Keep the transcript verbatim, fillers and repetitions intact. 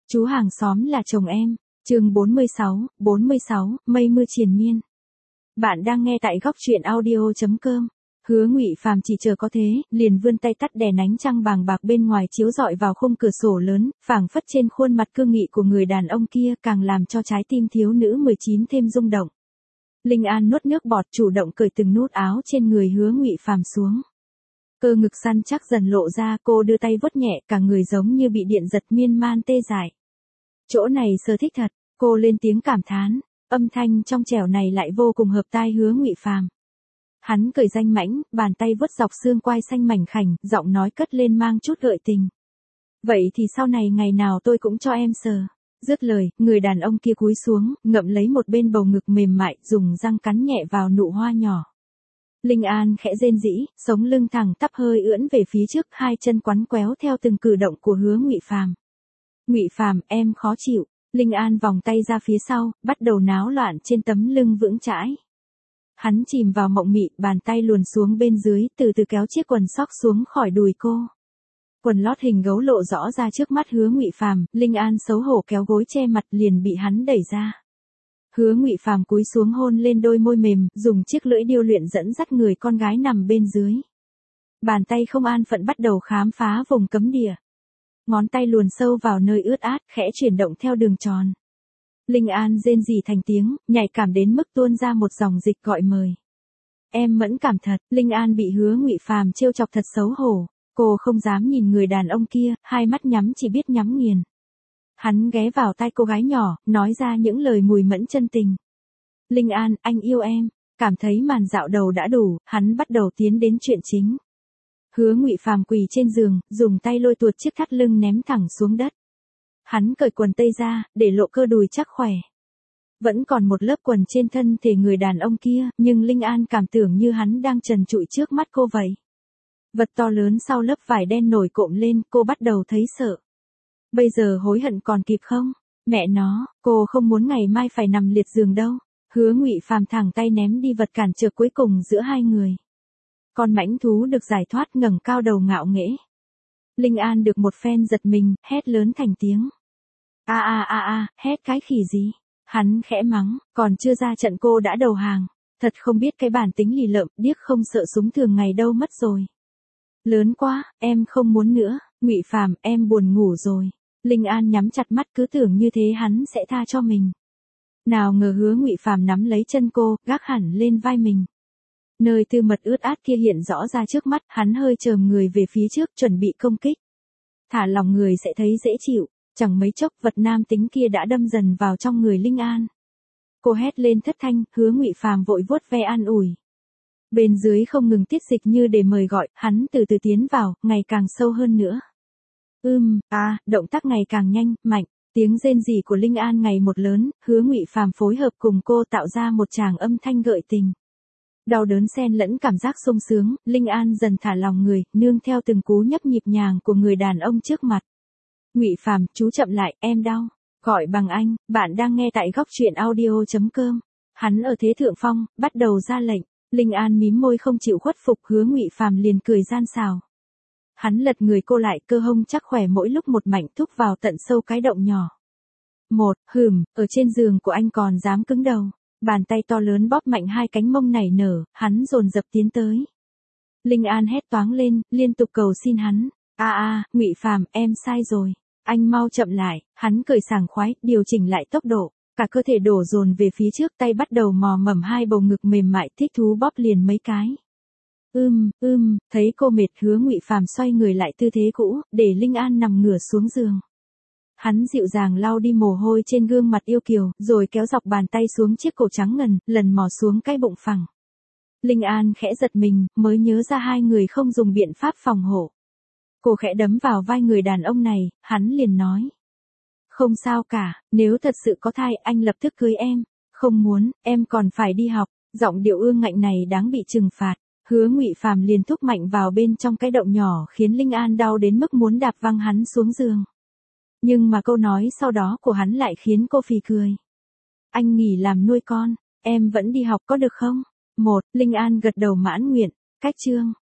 Chú hàng xóm là chồng em. Chương bốn mươi sáu, bốn mươi sáu, mây mưa triền miên. Bạn đang nghe tại góc truyện audio chấm com. Hứa Ngụy Phàm chỉ chờ có thế, liền vươn tay tắt đèn ánh trăng bàng bạc bên ngoài chiếu rọi vào khung cửa sổ lớn, phảng phất trên khuôn mặt cương nghị của người đàn ông kia càng làm cho trái tim thiếu nữ mười chín thêm rung động. Linh An nuốt nước bọt chủ động cởi từng nút áo trên người Hứa Ngụy Phàm xuống. Cơ ngực săn chắc dần lộ ra, cô đưa tay vuốt nhẹ, cả người giống như bị điện giật miên man tê dại. Chỗ này sờ thích thật, cô lên tiếng cảm thán, âm thanh trong trẻo này lại vô cùng hợp tai Hứa Ngụy Phàm. Hắn cười danh mãnh, bàn tay vuốt dọc xương quai xanh mảnh khảnh, giọng nói cất lên mang chút gợi tình. Vậy thì sau này ngày nào tôi cũng cho em sờ. Dứt lời, người đàn ông kia cúi xuống, ngậm lấy một bên bầu ngực mềm mại, dùng răng cắn nhẹ vào nụ hoa nhỏ. Linh An khẽ rên rỉ, sống lưng thẳng tắp hơi ưỡn về phía trước, hai chân quắn quéo theo từng cử động của Hứa Ngụy Phàm. Ngụy Phàm, em khó chịu. Linh An vòng tay ra phía sau, bắt đầu náo loạn trên tấm lưng vững chãi. Hắn chìm vào mộng mị, bàn tay luồn xuống bên dưới, từ từ kéo chiếc quần sóc xuống khỏi đùi cô. Quần lót hình gấu lộ rõ ra trước mắt Hứa Ngụy Phàm, Linh An xấu hổ kéo gối che mặt liền bị hắn đẩy ra. Hứa Ngụy Phàm cúi xuống hôn lên đôi môi mềm, dùng chiếc lưỡi điêu luyện dẫn dắt người con gái nằm bên dưới. Bàn tay không an phận bắt đầu khám phá vùng cấm địa. Ngón tay luồn sâu vào nơi ướt át, khẽ chuyển động theo đường tròn. Linh An rên rỉ thành tiếng, nhạy cảm đến mức tuôn ra một dòng dịch gọi mời. Em mẫn cảm thật, Linh An bị Hứa Ngụy Phàm trêu chọc thật xấu hổ. Cô không dám nhìn người đàn ông kia, hai mắt nhắm chỉ biết nhắm nghiền. Hắn ghé vào tai cô gái nhỏ, nói ra những lời mùi mẫn chân tình. Linh An, anh yêu em. Cảm thấy màn dạo đầu đã đủ, hắn bắt đầu tiến đến chuyện chính. Hứa Ngụy Phàm quỳ trên giường, dùng tay lôi tuột chiếc thắt lưng ném thẳng xuống đất. Hắn cởi quần tây ra, để lộ cơ đùi chắc khỏe. Vẫn còn một lớp quần trên thân thể người đàn ông kia, nhưng Linh An cảm tưởng như hắn đang trần trụi trước mắt cô vậy. Vật to lớn sau lớp vải đen nổi cộm lên, cô bắt đầu thấy sợ. Bây giờ hối hận còn kịp không? Mẹ nó, cô không muốn ngày mai phải nằm liệt giường đâu. Hứa Ngụy Phàm thẳng tay ném đi vật cản trở cuối cùng giữa hai người. Con mãnh thú được giải thoát ngẩng cao đầu ngạo nghễ. Linh An được một phen giật mình, hét lớn thành tiếng. A a a a, hét cái khỉ gì? Hắn khẽ mắng, còn chưa ra trận cô đã đầu hàng. Thật không biết cái bản tính lì lợm, điếc không sợ súng thường ngày đâu mất rồi. Lớn quá, em không muốn nữa. Ngụy Phàm, em buồn ngủ rồi. Linh An nhắm chặt mắt cứ tưởng như thế hắn sẽ tha cho mình. Nào ngờ Hứa Ngụy Phàm nắm lấy chân cô, gác hẳn lên vai mình. Nơi tư mật ướt át kia hiện rõ ra trước mắt, hắn hơi chồm người về phía trước chuẩn bị công kích. Thả lòng người sẽ thấy dễ chịu, chẳng mấy chốc vật nam tính kia đã đâm dần vào trong người Linh An. Cô hét lên thất thanh, Hứa Ngụy Phàm vội vuốt ve an ủi. Bên dưới không ngừng tiết dịch như để mời gọi, hắn từ từ tiến vào, ngày càng sâu hơn nữa. Ưm, à, động tác ngày càng nhanh, mạnh, tiếng rên rỉ của Linh An ngày một lớn, Hứa Ngụy Phàm phối hợp cùng cô tạo ra một tràng âm thanh gợi tình. Đau đớn xen lẫn cảm giác sung sướng, Linh An dần thả lòng người, nương theo từng cú nhấp nhịp nhàng của người đàn ông trước mặt. Ngụy Phàm, chú chậm lại, em đau. Gọi bằng anh, bạn đang nghe tại góc truyện audio chấm com. Hắn ở thế thượng phong, bắt đầu ra lệnh. Linh An mím môi không chịu khuất phục, Hứa Ngụy Phàm liền cười gian xào. Hắn lật người cô lại, cơ hông chắc khỏe mỗi lúc một mạnh thúc vào tận sâu cái động nhỏ. Một, hừm, ở trên giường của anh còn dám cứng đầu. Bàn tay to lớn bóp mạnh hai cánh mông nảy nở, hắn dồn dập tiến tới. Linh An hét toáng lên, liên tục cầu xin hắn. A a, Ngụy Phàm, em sai rồi. Anh mau chậm lại. Hắn cười sảng khoái, điều chỉnh lại tốc độ. Cả cơ thể đổ dồn về phía trước, tay bắt đầu mò mẫm hai bầu ngực mềm mại, thích thú bóp liền mấy cái. Ưm, ưm, thấy cô mệt, Hứa Ngụy Phàm xoay người lại tư thế cũ, để Linh An nằm ngửa xuống giường. Hắn dịu dàng lau đi mồ hôi trên gương mặt yêu kiều, rồi kéo dọc bàn tay xuống chiếc cổ trắng ngần, lần mò xuống cái bụng phẳng. Linh An khẽ giật mình, mới nhớ ra hai người không dùng biện pháp phòng hộ. Cô khẽ đấm vào vai người đàn ông này, hắn liền nói. Không sao cả, nếu thật sự có thai, anh lập tức cưới em. Không muốn, em còn phải đi học. Giọng điệu ương ngạnh này đáng bị trừng phạt. Hứa Ngụy Phàm liền thúc mạnh vào bên trong cái động nhỏ, khiến Linh An đau đến mức muốn đạp văng hắn xuống giường. Nhưng mà câu nói sau đó của hắn lại khiến cô phì cười. Anh nghỉ làm nuôi con, em vẫn đi học có được không? Một, Linh An gật đầu mãn nguyện. Cách chương